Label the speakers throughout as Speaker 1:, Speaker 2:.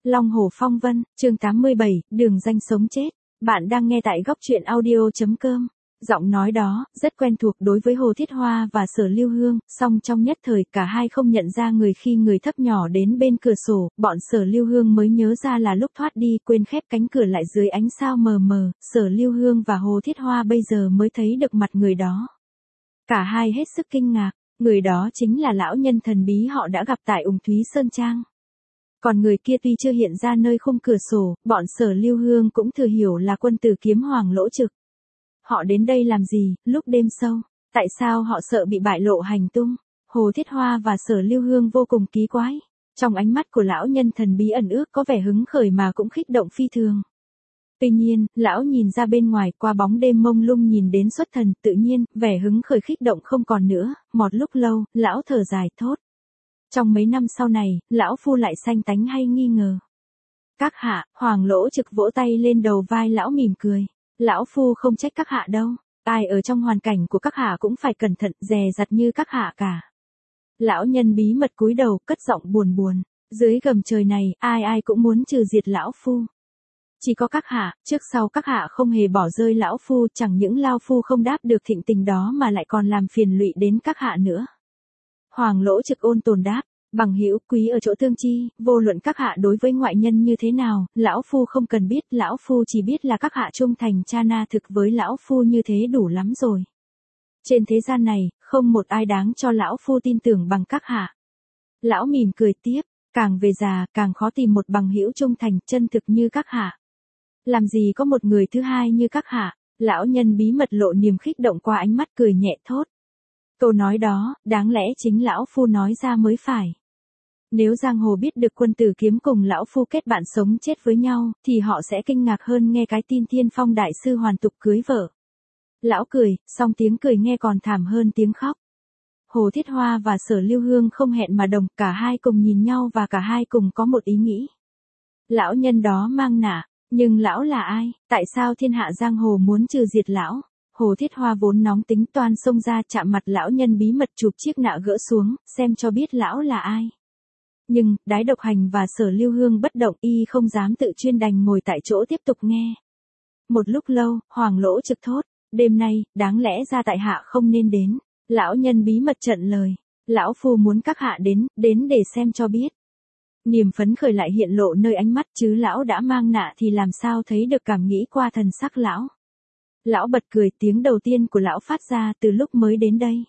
Speaker 1: Long Hổ Phong Vân, chương 87, đường danh sống chết. Bạn đang nghe tại góc truyện audio.com. Giọng nói đó, rất quen thuộc đối với Hồ Thiết Hoa và Sở Lưu Hương, song trong nhất thời cả hai không nhận ra người khi người thấp nhỏ đến bên cửa sổ, bọn Sở Lưu Hương mới nhớ ra là lúc thoát đi quên khép cánh cửa lại dưới ánh sao mờ mờ, Sở Lưu Hương và Hồ Thiết Hoa bây giờ mới thấy được mặt người đó. Cả hai hết sức kinh ngạc, người đó chính là lão nhân thần bí họ đã gặp tại Ủng Thúy Sơn Trang. Còn người kia tuy chưa hiện ra nơi khung cửa sổ, bọn Sở Lưu Hương cũng thừa hiểu là quân tử kiếm Hoàng Lỗ Trực. Họ đến đây làm gì, lúc đêm sâu, tại sao họ sợ bị bại lộ hành tung? Hồ Thiết Hoa và Sở Lưu Hương vô cùng kỳ quái. Trong ánh mắt của lão nhân thần bí ẩn ước có vẻ hứng khởi mà cũng khích động phi thường. Tuy nhiên, lão nhìn ra bên ngoài qua bóng đêm mông lung nhìn đến xuất thần, tự nhiên, vẻ hứng khởi khích động không còn nữa, một lúc lâu, lão thở dài thốt. Trong mấy năm sau này, lão phu lại sanh tánh hay nghi ngờ. Các hạ, Hoàng Lỗ Trực vỗ tay lên đầu vai lão mỉm cười. Lão phu không trách các hạ đâu, ai ở trong hoàn cảnh của các hạ cũng phải cẩn thận, dè dặt như các hạ cả. Lão nhân bí mật cúi đầu, cất giọng buồn buồn, dưới gầm trời này, ai ai cũng muốn trừ diệt lão phu. Chỉ có các hạ, trước sau các hạ không hề bỏ rơi lão phu, chẳng những lão phu không đáp được thịnh tình đó mà lại còn làm phiền lụy đến các hạ nữa. Hoàng Lỗ Trực ôn tồn đáp, bằng hữu quý ở chỗ tương chi, vô luận các hạ đối với ngoại nhân như thế nào, lão phu không cần biết, lão phu chỉ biết là các hạ trung thành cha na thực với lão phu như thế đủ lắm rồi. Trên thế gian này, không một ai đáng cho lão phu tin tưởng bằng các hạ. Lão mỉm cười tiếp, càng về già, càng khó tìm một bằng hữu trung thành, chân thực như các hạ. Làm gì có một người thứ hai như các hạ, lão nhân bí mật lộ niềm khích động qua ánh mắt cười nhẹ thốt. Câu nói đó, đáng lẽ chính lão phu nói ra mới phải. Nếu giang hồ biết được quân tử kiếm cùng lão phu kết bạn sống chết với nhau, thì họ sẽ kinh ngạc hơn nghe cái tin Thiên Phong đại sư hoàn tục cưới vợ. Lão cười, song tiếng cười nghe còn thảm hơn tiếng khóc. Hồ Thiết Hoa và Sở Lưu Hương không hẹn mà đồng, cả hai cùng nhìn nhau và cả hai cùng có một ý nghĩ. Lão nhân đó mang nạ, nhưng lão là ai, tại sao thiên hạ giang hồ muốn trừ diệt lão? Hồ Thiết Hoa vốn nóng tính toan xông ra chạm mặt lão nhân bí mật chụp chiếc nạ gỡ xuống, xem cho biết lão là ai. Nhưng, Đái Độc Hành và Sở Lưu Hương bất động y không dám tự chuyên đành ngồi tại chỗ tiếp tục nghe. Một lúc lâu, Hoàng Lỗ Trực thốt, đêm nay, đáng lẽ ra tại hạ không nên đến. Lão nhân bí mật trận lời, lão phu muốn các hạ đến để xem cho biết. Niềm phấn khởi lại hiện lộ nơi ánh mắt chứ lão đã mang nạ thì làm sao thấy được cảm nghĩ qua thần sắc lão. Lão bật cười tiếng đầu tiên của lão phát ra từ lúc mới đến đây.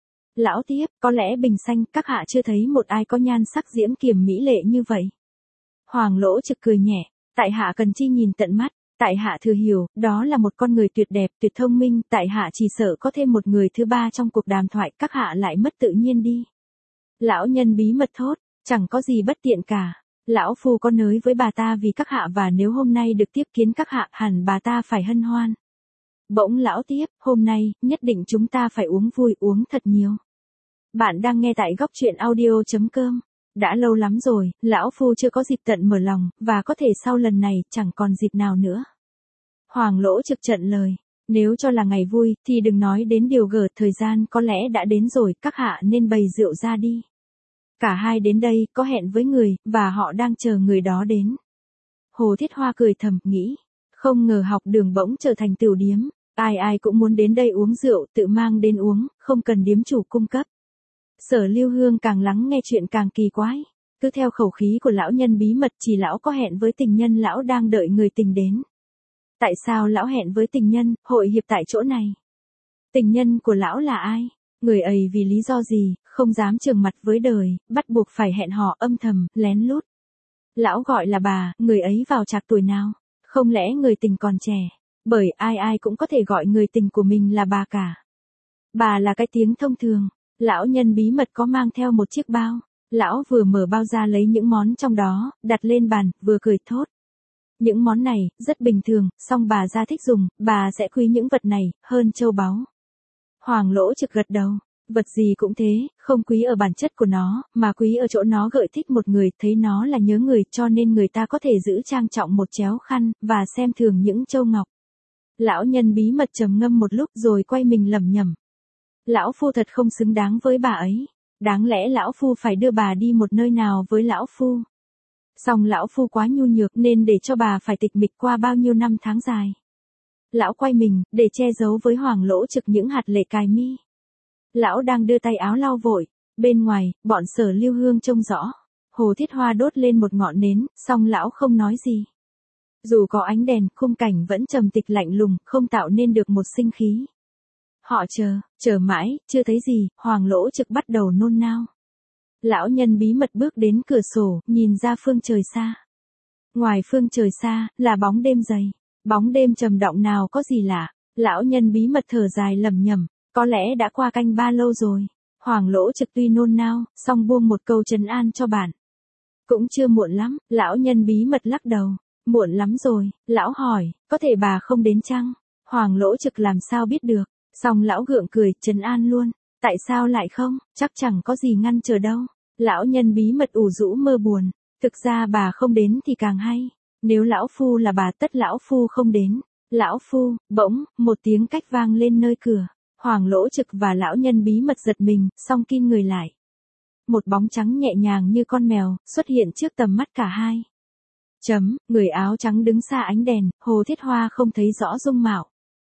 Speaker 1: Lão tiếp, có lẽ bình sanh các hạ chưa thấy một ai có nhan sắc diễm kiềm mỹ lệ như vậy. Hoàng Lỗ Trực cười nhẹ, tại hạ cần chi nhìn tận mắt, tại hạ thừa hiểu, đó là một con người tuyệt đẹp, tuyệt thông minh, tại hạ chỉ sợ có thêm một người thứ ba trong cuộc đàm thoại, các hạ lại mất tự nhiên đi. Lão nhân bí mật thốt, chẳng có gì bất tiện cả. Lão phu có nới với bà ta vì các hạ và nếu hôm nay được tiếp kiến các hạ, hẳn bà ta phải hân hoan. Bỗng lão tiếp, hôm nay, nhất định chúng ta phải uống vui, uống thật nhiều. Bạn đang nghe tại góc truyện audio.com. Đã lâu lắm rồi, lão phu chưa có dịp tận mở lòng, và có thể sau lần này, chẳng còn dịp nào nữa. Hoàng Lỗ Trực trận lời, nếu cho là ngày vui, thì đừng nói đến điều gở, thời gian có lẽ đã đến rồi, các hạ nên bày rượu ra đi. Cả hai đến đây, có hẹn với người, và họ đang chờ người đó đến. Hồ Thiết Hoa cười thầm, nghĩ, không ngờ học đường bỗng trở thành tửu điếm. Ai ai cũng muốn đến đây uống rượu, tự mang đến uống, không cần điếm chủ cung cấp. Sở Lưu Hương càng lắng nghe chuyện càng kỳ quái. Cứ theo khẩu khí của lão nhân bí mật chỉ lão có hẹn với tình nhân lão đang đợi người tình đến. Tại sao lão hẹn với tình nhân, hội hiệp tại chỗ này? Tình nhân của lão là ai? Người ấy vì lý do gì, không dám trường mặt với đời, bắt buộc phải hẹn hò âm thầm, lén lút. Lão gọi là bà, người ấy vào trạc tuổi nào? Không lẽ người tình còn trẻ? Bởi ai ai cũng có thể gọi người tình của mình là bà cả. Bà là cái tiếng thông thường. Lão nhân bí mật có mang theo một chiếc bao. Lão vừa mở bao ra lấy những món trong đó, đặt lên bàn, vừa cười thốt. Những món này, rất bình thường, song bà ra thích dùng, bà sẽ quý những vật này, hơn châu báu. Hoàng Lỗ Trực gật đầu. Vật gì cũng thế, không quý ở bản chất của nó, mà quý ở chỗ nó gợi thích một người, thấy nó là nhớ người, cho nên người ta có thể giữ trang trọng một chéo khăn, và xem thường những châu ngọc. Lão nhân bí mật trầm ngâm một lúc rồi quay mình lẩm nhẩm. Lão phu thật không xứng đáng với bà ấy. Đáng lẽ lão phu phải đưa bà đi một nơi nào với lão phu. Song lão phu quá nhu nhược nên để cho bà phải tịch mịch qua bao nhiêu năm tháng dài. Lão quay mình, để che giấu với Hoàng Lỗ Trực những hạt lệ cài mi. Lão đang đưa tay áo lau vội, bên ngoài, bọn Sở Lưu Hương trông rõ. Hồ Thiết Hoa đốt lên một ngọn nến, song lão không nói gì. Dù có ánh đèn, khung cảnh vẫn trầm tịch lạnh lùng, không tạo nên được một sinh khí. Họ chờ mãi, chưa thấy gì, Hoàng Lỗ Trực bắt đầu nôn nao. Lão nhân bí mật bước đến cửa sổ, nhìn ra phương trời xa. Ngoài phương trời xa, là bóng đêm dày. Bóng đêm trầm động nào có gì lạ. Lão nhân bí mật thở dài lẩm nhẩm, có lẽ đã qua canh ba lâu rồi. Hoàng Lỗ Trực tuy nôn nao, song buông một câu trấn an cho bạn. Cũng chưa muộn lắm, lão nhân bí mật lắc đầu. Muộn lắm rồi, lão hỏi, có thể bà không đến chăng? Hoàng Lỗ Trực làm sao biết được, song lão gượng cười, trấn an luôn. Tại sao lại không, chắc chẳng có gì ngăn chờ đâu. Lão nhân bí mật ủ rũ mơ buồn, thực ra bà không đến thì càng hay. Nếu lão phu là bà tất lão phu không đến. Lão phu, bỗng, một tiếng cách vang lên nơi cửa. Hoàng Lỗ Trực và lão nhân bí mật giật mình, song kim người lại. Một bóng trắng nhẹ nhàng như con mèo, xuất hiện trước tầm mắt cả hai. Người áo trắng đứng xa ánh đèn, Hồ Thiết Hoa không thấy rõ dung mạo.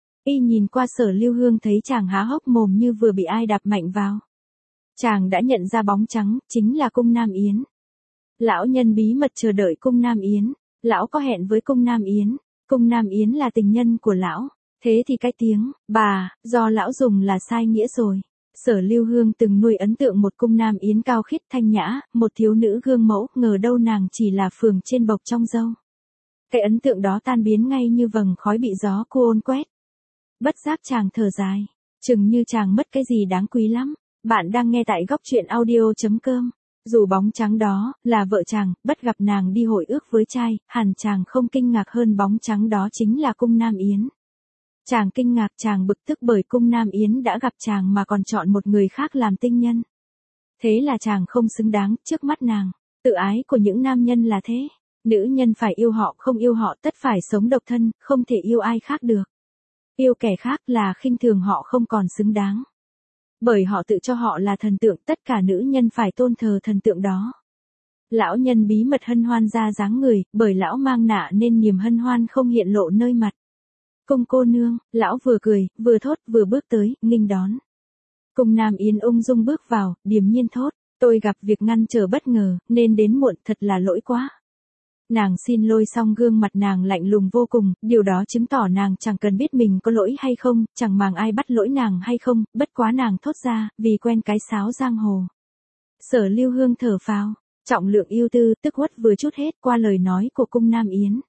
Speaker 1: Y nhìn qua Sở Lưu Hương thấy chàng há hốc mồm như vừa bị ai đạp mạnh vào. Chàng đã nhận ra bóng trắng, chính là Cung Nam Yến. Lão nhân bí mật chờ đợi Cung Nam Yến. Lão có hẹn với Cung Nam Yến. Cung Nam Yến là tình nhân của lão. Thế thì cái tiếng, bà, do lão dùng là sai nghĩa rồi. Sở Lưu Hương từng nuôi ấn tượng một Cung Nam Yến cao khiết thanh nhã, một thiếu nữ gương mẫu, ngờ đâu nàng chỉ là phường trên bộc trong dâu. Cái ấn tượng đó tan biến ngay như vầng khói bị gió cô ôn quét. Bất giác chàng thở dài, chừng như chàng mất cái gì đáng quý lắm. Bạn đang nghe tại góc truyện audio.com. Dù bóng trắng đó là vợ chàng, bất gặp nàng đi hội ước với trai, hẳn chàng không kinh ngạc hơn bóng trắng đó chính là Cung Nam Yến. Chàng kinh ngạc, chàng bực tức bởi Cung Nam Yến đã gặp chàng mà còn chọn một người khác làm tinh nhân. Thế là chàng không xứng đáng trước mắt nàng. Tự ái của những nam nhân là thế. Nữ nhân phải yêu họ, không yêu họ tất phải sống độc thân, không thể yêu ai khác được. Yêu kẻ khác là khinh thường họ, không còn xứng đáng. Bởi họ tự cho họ là thần tượng, tất cả nữ nhân phải tôn thờ thần tượng đó. Lão nhân bí mật hân hoan ra dáng người, bởi lão mang nạ nên niềm hân hoan không hiện lộ nơi mặt. Cung cô nương, lão vừa cười, vừa thốt, vừa bước tới, nghênh đón. Cung Nam Yến ung dung bước vào, điềm nhiên thốt, tôi gặp việc ngăn trở bất ngờ, nên đến muộn, thật là lỗi quá. Nàng xin lỗi xong gương mặt nàng lạnh lùng vô cùng, điều đó chứng tỏ nàng chẳng cần biết mình có lỗi hay không, chẳng màng ai bắt lỗi nàng hay không, bất quá nàng thốt ra, vì quen cái sáo giang hồ. Sở Lưu Hương thở phào, trọng lượng yêu tư, tức uất vừa chút hết qua lời nói của Cung Nam Yến.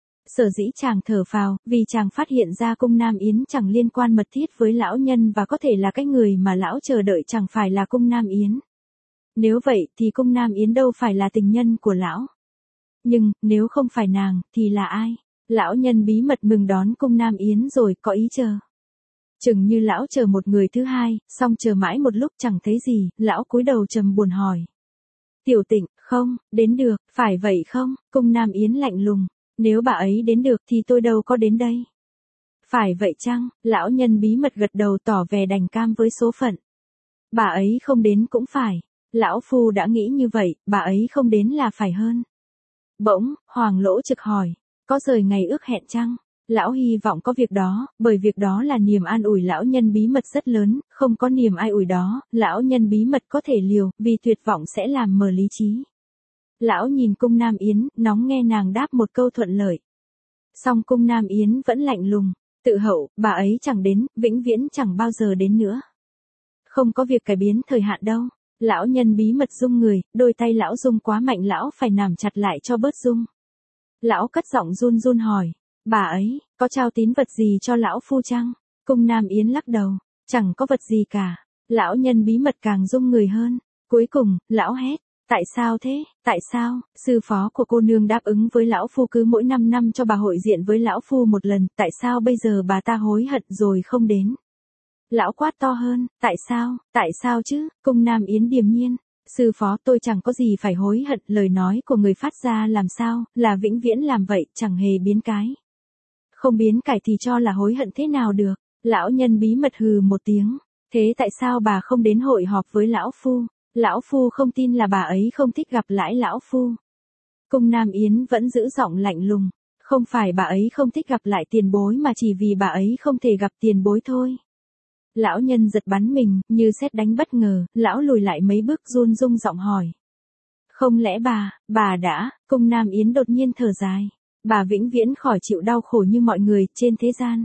Speaker 1: Sở dĩ chàng thở phào, vì chàng phát hiện ra Cung Nam Yến chẳng liên quan mật thiết với lão nhân và có thể là cái người mà lão chờ đợi chẳng phải là Cung Nam Yến. Nếu vậy thì Cung Nam Yến đâu phải là tình nhân của lão. Nhưng, nếu không phải nàng, thì là ai? Lão nhân bí mật mừng đón Cung Nam Yến rồi, có ý chờ. Chừng như lão chờ một người thứ hai, song chờ mãi một lúc chẳng thấy gì, lão cúi đầu trầm buồn hỏi. Tiểu Tịnh, không, đến được, phải vậy không? Cung Nam Yến lạnh lùng, nếu bà ấy đến được thì tôi đâu có đến đây. Phải vậy chăng? Lão nhân bí mật gật đầu tỏ vẻ đành cam với số phận. Bà ấy không đến cũng phải. Lão phu đã nghĩ như vậy, bà ấy không đến là phải hơn. Bỗng, Hoàng Lỗ Trực hỏi, có rời ngày ước hẹn chăng? Lão hy vọng có việc đó, bởi việc đó là niềm an ủi lão nhân bí mật rất lớn, không có niềm an ủi đó, lão nhân bí mật có thể liều, vì tuyệt vọng sẽ làm mờ lý trí. Lão nhìn Cung Nam Yến, nóng nghe nàng đáp một câu thuận lợi. Song Cung Nam Yến vẫn lạnh lùng, tự hậu, bà ấy chẳng đến, vĩnh viễn chẳng bao giờ đến nữa. Không có việc cải biến thời hạn đâu. Lão nhân bí mật rung người, đôi tay lão rung quá mạnh, lão phải nắm chặt lại cho bớt rung. Lão cất giọng run run hỏi, bà ấy, có trao tín vật gì cho lão phu chăng? Cung Nam Yến lắc đầu, chẳng có vật gì cả. Lão nhân bí mật càng rung người hơn. Cuối cùng, lão hét, tại sao thế, tại sao? Sư phó của cô nương đáp ứng với lão phu cứ mỗi 5 năm cho bà hội diện với lão phu một lần, tại sao bây giờ bà ta hối hận rồi không đến? Lão quát to hơn, tại sao chứ? Cung Nam Yến điềm nhiên, sư phó tôi chẳng có gì phải hối hận, lời nói của người phát ra làm sao, là vĩnh viễn làm vậy, chẳng hề biến cái. Không biến cải thì cho là hối hận thế nào được? Lão nhân bí mật hừ một tiếng, thế tại sao bà không đến hội họp với lão phu? Lão phu không tin là bà ấy không thích gặp lại lão phu. Cung Nam Yến vẫn giữ giọng lạnh lùng. Không phải bà ấy không thích gặp lại tiền bối mà chỉ vì bà ấy không thể gặp tiền bối thôi. Lão nhân giật bắn mình, như sét đánh bất ngờ, lão lùi lại mấy bước run rung giọng hỏi. Không lẽ bà đã, Cung Nam Yến đột nhiên thở dài. Bà vĩnh viễn khỏi chịu đau khổ như mọi người trên thế gian.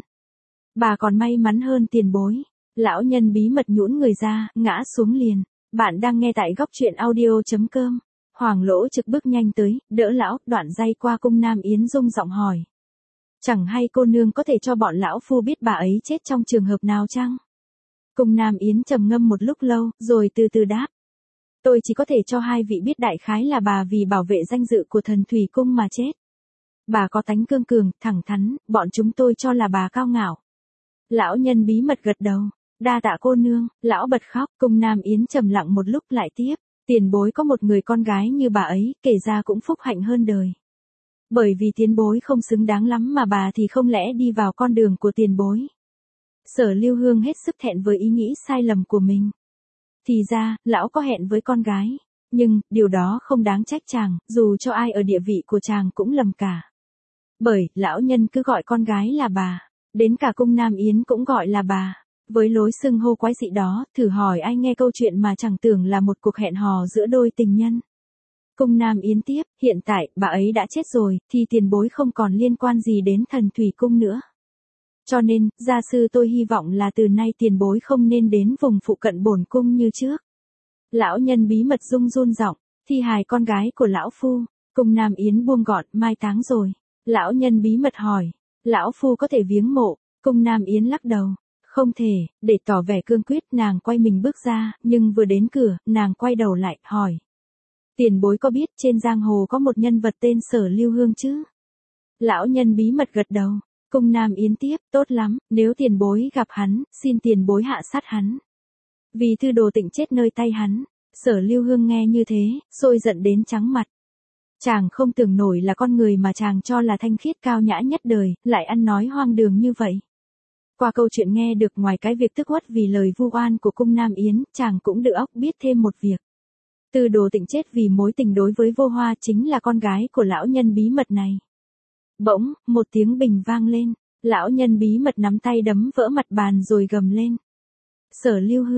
Speaker 1: Bà còn may mắn hơn tiền bối. Lão nhân bí mật nhũn người ra, ngã xuống liền. Bạn đang nghe tại góc truyện audio.com. Hoàng Lỗ Trực bước nhanh tới, đỡ lão, đoạn dây qua Cung Nam Yến rung giọng hỏi. Chẳng hay cô nương có thể cho bọn lão phu biết bà ấy chết trong trường hợp nào chăng? Cung Nam Yến trầm ngâm một lúc lâu, rồi từ từ đáp. Tôi chỉ có thể cho hai vị biết đại khái là bà vì bảo vệ danh dự của thần Thủy Cung mà chết. Bà có tánh cương cường, thẳng thắn, bọn chúng tôi cho là bà cao ngạo. Lão nhân bí mật gật đầu. Đa tạ cô nương, lão bật khóc. Cung Nam Yến trầm lặng một lúc lại tiếp. Tiền bối có một người con gái như bà ấy, kể ra cũng phúc hạnh hơn đời. Bởi vì tiền bối không xứng đáng lắm mà bà thì không lẽ đi vào con đường của tiền bối. Sở Lưu Hương hết sức thẹn với ý nghĩ sai lầm của mình. Thì ra, lão có hẹn với con gái. Nhưng, điều đó không đáng trách chàng, dù cho ai ở địa vị của chàng cũng lầm cả. Bởi, lão nhân cứ gọi con gái là bà. Đến cả Cung Nam Yến cũng gọi là bà. Với lối xưng hô quái dị đó, thử hỏi ai nghe câu chuyện mà chẳng tưởng là một cuộc hẹn hò giữa đôi tình nhân. Cung Nam Yến tiếp, hiện tại, bà ấy đã chết rồi, thì tiền bối không còn liên quan gì đến thần Thủy Cung nữa. Cho nên, gia sư tôi hy vọng là từ nay tiền bối không nên đến vùng phụ cận bổn cung như trước. Lão nhân bí mật run giọng, thi hài con gái của lão phu. Cung Nam Yến buông gọn, mai táng rồi. Lão nhân bí mật hỏi, lão phu có thể viếng mộ? Cung Nam Yến lắc đầu. Không thể, để tỏ vẻ cương quyết nàng quay mình bước ra, nhưng vừa đến cửa, nàng quay đầu lại, hỏi. Tiền bối có biết trên giang hồ có một nhân vật tên Sở Lưu Hương chứ? Lão nhân bí mật gật đầu. Cung Nam Yến tiếp, tốt lắm, nếu tiền bối gặp hắn, xin tiền bối hạ sát hắn. Vì thư đồ tịnh chết nơi tay hắn. Sở Lưu Hương nghe như thế, sôi giận đến trắng mặt. Chàng không tưởng nổi là con người mà chàng cho là thanh khiết cao nhã nhất đời, lại ăn nói hoang đường như vậy. Qua câu chuyện nghe được ngoài cái việc tức uất vì lời vu oan của Cung Nam Yến, chàng cũng được óc biết thêm một việc. Tư đồ tịnh chết vì mối tình đối với Vô Hoa chính là con gái của lão nhân bí mật này. Bỗng, một tiếng bình vang lên, lão nhân bí mật nắm tay đấm vỡ mặt bàn rồi gầm lên. Sở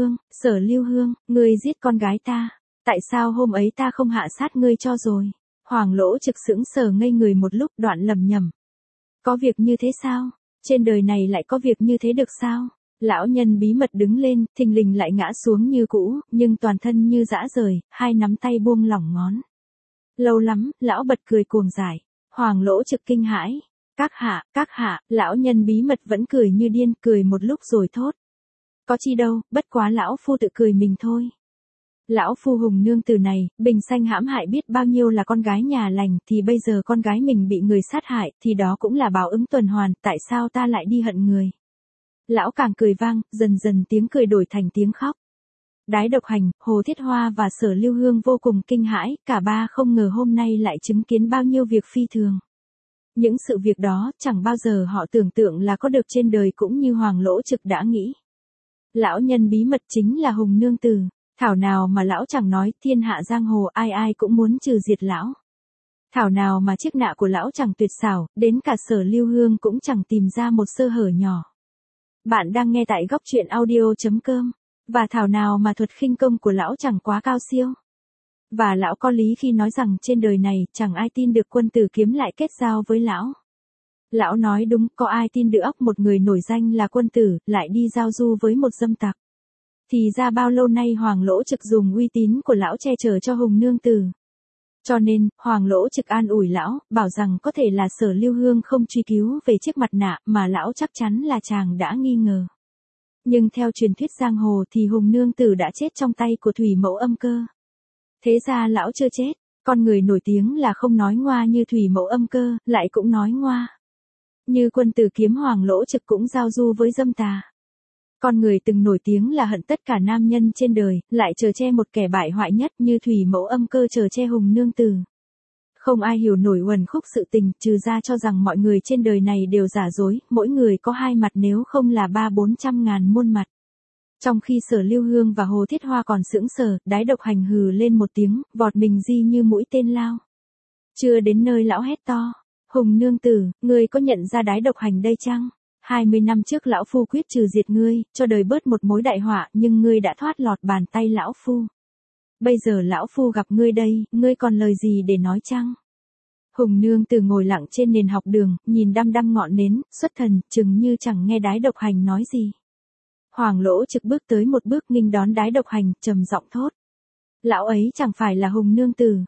Speaker 1: Lưu Hương, ngươi giết con gái ta, tại sao hôm ấy ta không hạ sát ngươi cho rồi? Hoàng Lỗ Trực sững sờ ngây người một lúc, đoạn lẩm nhẩm. Có việc như thế sao? Trên đời này lại có việc như thế được sao? Lão nhân bí mật đứng lên, thình lình lại ngã xuống như cũ, nhưng toàn thân như dã rời, hai nắm tay buông lỏng ngón. Lâu lắm, lão bật cười cuồng dại. Hoàng Lỗ Trực kinh hãi. Các hạ, lão nhân bí mật vẫn cười như điên, cười một lúc rồi thốt. Có chi đâu, bất quá lão phu tự cười mình thôi. Lão phu Hùng nương tử này, bình sanh hãm hại biết bao nhiêu là con gái nhà lành, thì bây giờ con gái mình bị người sát hại, thì đó cũng là báo ứng tuần hoàn, tại sao ta lại đi hận người? Lão càng cười vang, dần dần tiếng cười đổi thành tiếng khóc. Đái Độc Hành, Hồ Thiết Hoa và Sở Lưu Hương vô cùng kinh hãi, cả ba không ngờ hôm nay lại chứng kiến bao nhiêu việc phi thường. Những sự việc đó, chẳng bao giờ họ tưởng tượng là có được trên đời cũng như Hoàng Lỗ Trực đã nghĩ. Lão nhân bí mật chính là Hùng nương tử. Thảo nào mà lão chẳng nói, thiên hạ giang hồ ai ai cũng muốn trừ diệt lão. Thảo nào mà chiếc nạ của lão chẳng tuyệt xảo, đến cả Sở Lưu Hương cũng chẳng tìm ra một sơ hở nhỏ. Bạn đang nghe tại góc truyện audio.com. Và thảo nào mà thuật khinh công của lão chẳng quá cao siêu. Và lão có lý khi nói rằng trên đời này chẳng ai tin được quân tử kiếm lại kết giao với lão. Lão nói đúng, có ai tin được óc một người nổi danh là quân tử, lại đi giao du với một dâm tặc. Thì ra bao lâu nay Hoàng Lỗ Trực dùng uy tín của lão che chở cho Hùng nương tử. Cho nên, Hoàng Lỗ Trực an ủi lão, bảo rằng có thể là Sở Lưu Hương không truy cứu về chiếc mặt nạ, mà lão chắc chắn là chàng đã nghi ngờ. Nhưng theo truyền thuyết giang hồ thì Hùng nương tử đã chết trong tay của Thủy Mẫu Âm Cơ. Thế ra lão chưa chết, con người nổi tiếng là không nói ngoa như Thủy Mẫu Âm Cơ, lại cũng nói ngoa. Như quân tử kiếm Hoàng Lỗ Trực cũng giao du với dâm tà. Con người từng nổi tiếng là hận tất cả nam nhân trên đời, lại chở che một kẻ bại hoại nhất như Thủy Mẫu Âm Cơ chở che Hùng nương tử. Không ai hiểu nổi uẩn khúc sự tình, trừ ra cho rằng mọi người trên đời này đều giả dối, mỗi người có hai mặt nếu không là 300-400 ngàn muôn mặt. Trong khi Sở Lưu Hương và Hồ Thiết Hoa còn sững sờ, Đái Độc Hành hừ lên một tiếng, vọt mình di như mũi tên lao. Chưa đến nơi lão hét to. Hùng nương tử, ngươi có nhận ra đái độc hành đây chăng? 20 năm trước lão phu quyết trừ diệt ngươi, cho đời bớt một mối đại họa, nhưng ngươi đã thoát lọt bàn tay lão phu. Bây giờ lão phu gặp ngươi đây, ngươi còn lời gì để nói chăng? Hùng nương tử ngồi lặng trên nền học đường, nhìn đăm đăm ngọn nến, xuất thần, chừng như chẳng nghe đái độc hành nói gì. Hoàng Lỗ Trực bước tới một bước nghênh đón đái độc hành, trầm giọng thốt. Lão ấy chẳng phải là Hùng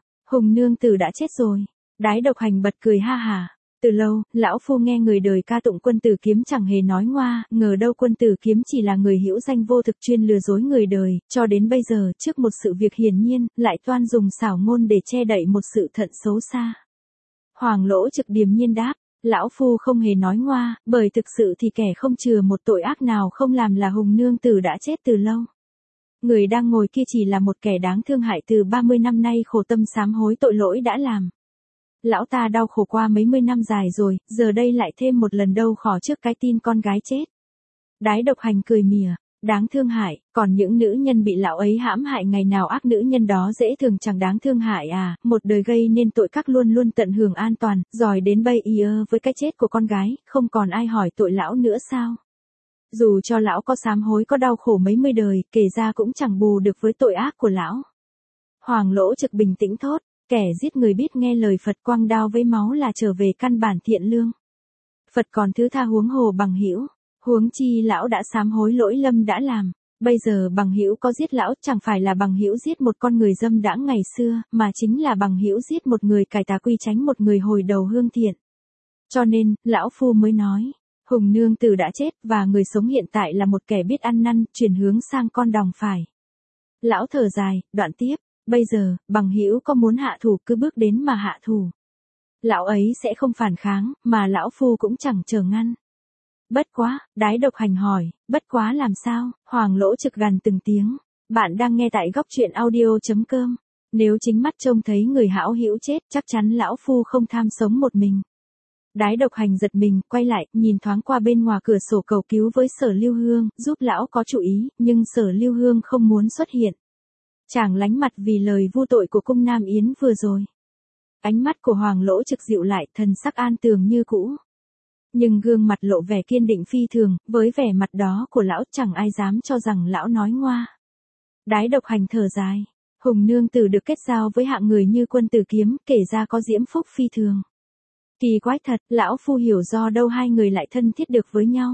Speaker 1: nương tử đã chết rồi. Đái độc hành bật cười ha hả. Từ lâu, lão phu nghe người đời ca tụng Quân Tử Kiếm chẳng hề nói ngoa, ngờ đâu Quân Tử Kiếm chỉ là người hữu danh vô thực chuyên lừa dối người đời, cho đến bây giờ, trước một sự việc hiển nhiên, lại toan dùng xảo ngôn để che đậy một sự thận xấu xa. Hoàng Lỗ Trực điềm nhiên đáp, lão phu không hề nói ngoa, bởi thực sự thì kẻ không chừa một tội ác nào không làm là Hùng nương tử đã chết từ lâu. Người đang ngồi kia chỉ là một kẻ đáng thương hại từ 30 năm nay khổ tâm sám hối tội lỗi đã làm. Lão ta đau khổ qua mấy mươi năm dài rồi, giờ đây lại thêm một lần đau khổ trước cái tin con gái chết. Đái độc hành cười mỉa, đáng thương hại, còn những nữ nhân bị lão ấy hãm hại ngày nào ác nữ nhân đó dễ thường chẳng đáng thương hại à, một đời gây nên tội các luôn luôn tận hưởng an toàn, giỏi đến bây giờ với cái chết của con gái, không còn ai hỏi tội lão nữa sao? Dù cho lão có sám hối có đau khổ mấy mươi đời, kể ra cũng chẳng bù được với tội ác của lão. Hoàng Lỗ Trực bình tĩnh thốt, kẻ giết người biết nghe lời Phật quang đao với máu là trở về căn bản thiện lương. Phật còn thứ tha huống hồ bằng hữu, huống chi lão đã sám hối lỗi lầm đã làm. Bây giờ bằng hữu có giết lão chẳng phải là bằng hữu giết một con người dâm đãng ngày xưa, mà chính là bằng hữu giết một người cải tà quy chánh một người hồi đầu hương thiện. Cho nên, lão phu mới nói. Hùng nương tử đã chết và người sống hiện tại là một kẻ biết ăn năn, chuyển hướng sang con đồng phải. Lão thở dài, đoạn tiếp, bây giờ, bằng hữu có muốn hạ thủ cứ bước đến mà hạ thủ. Lão ấy sẽ không phản kháng, mà lão phu cũng chẳng chờ ngăn. Bất quá, đái độc hành hỏi, bất quá làm sao? Hoàng Lỗ Trực gằn từng tiếng. Bạn đang nghe tại góc truyện audio.com. Nếu chính mắt trông thấy người hão hữu chết, chắc chắn lão phu không tham sống một mình. Đái độc hành giật mình, quay lại, nhìn thoáng qua bên ngoài cửa sổ cầu cứu với Sở Lưu Hương, giúp lão có chủ ý, nhưng Sở Lưu Hương không muốn xuất hiện. Chàng lánh mặt vì lời vu tội của cung Nam Yến vừa rồi. Ánh mắt của Hoàng Lỗ Trực dịu lại, thần sắc an tường như cũ. Nhưng gương mặt lộ vẻ kiên định phi thường, với vẻ mặt đó của lão chẳng ai dám cho rằng lão nói ngoa. Đái độc hành thở dài. Hùng nương tử được kết giao với hạng người như Quân Tử Kiếm, kể ra có diễm phúc phi thường. Kỳ quái thật, lão phu hiểu do đâu hai người lại thân thiết được với nhau.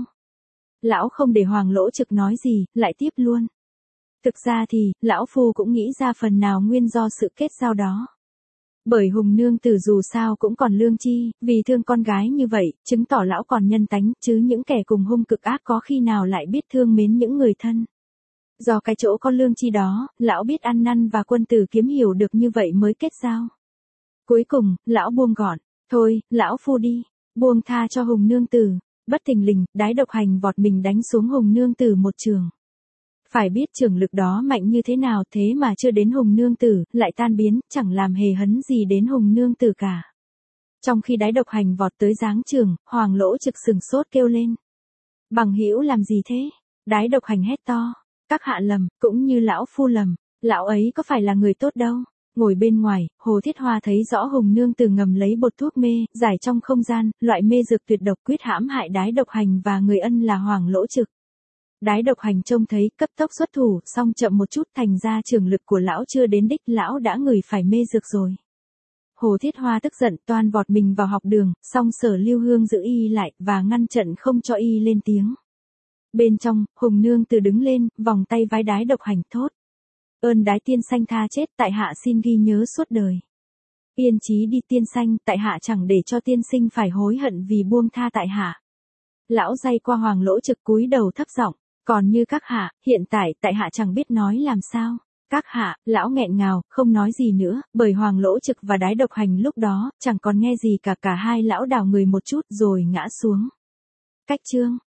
Speaker 1: Lão không để Hoàng Lỗ Trực nói gì, lại tiếp luôn. Thực ra thì, lão phu cũng nghĩ ra phần nào nguyên do sự kết giao đó. Bởi Hùng nương tử dù sao cũng còn lương tri, vì thương con gái như vậy, chứng tỏ lão còn nhân tánh, chứ những kẻ cùng hung cực ác có khi nào lại biết thương mến những người thân. Do cái chỗ có lương tri đó, lão biết ăn năn và Quân Tử Kiếm hiểu được như vậy mới kết giao. Cuối cùng, lão buông gọn. Thôi, lão phu đi, buông tha cho Hùng nương tử. Bất thình lình, đái độc hành vọt mình đánh xuống Hùng nương tử một trường. Phải biết trường lực đó mạnh như thế nào thế mà chưa đến Hùng nương tử, lại tan biến, chẳng làm hề hấn gì đến Hùng nương tử cả. Trong khi đái độc hành vọt tới giáng trường, Hoàng Lỗ Trực sừng sốt kêu lên. Bằng hữu làm gì thế? Đái độc hành hét to. Các hạ lầm, cũng như lão phu lầm, lão ấy có phải là người tốt đâu. Ngồi bên ngoài, Hồ Thiết Hoa thấy rõ Hùng nương tử ngầm lấy bột thuốc mê, giải trong không gian, loại mê dược tuyệt độc quyết hãm hại đái độc hành và người ân là Hoàng Lỗ Trực. Đái độc hành trông thấy, cấp tốc xuất thủ, song chậm một chút thành ra trường lực của lão chưa đến đích, lão đã ngửi phải mê dược rồi. Hồ Thiết Hoa tức giận toan vọt mình vào học đường, song Sở Lưu Hương giữ y lại, và ngăn trận không cho y lên tiếng. Bên trong, Hùng nương tử đứng lên, vòng tay vái đái độc hành thốt. Ơn đái tiên sanh tha chết, tại hạ xin ghi nhớ suốt đời. Yên chí đi tiên sanh, tại hạ chẳng để cho tiên sinh phải hối hận vì buông tha tại hạ. Lão day qua Hoàng Lỗ Trực cúi đầu thấp giọng, còn như các hạ, hiện tại hạ chẳng biết nói làm sao. Các hạ, lão nghẹn ngào, không nói gì nữa, bởi Hoàng Lỗ Trực và đái độc hành lúc đó, chẳng còn nghe gì cả hai lão đảo người một chút rồi ngã xuống. Cách chương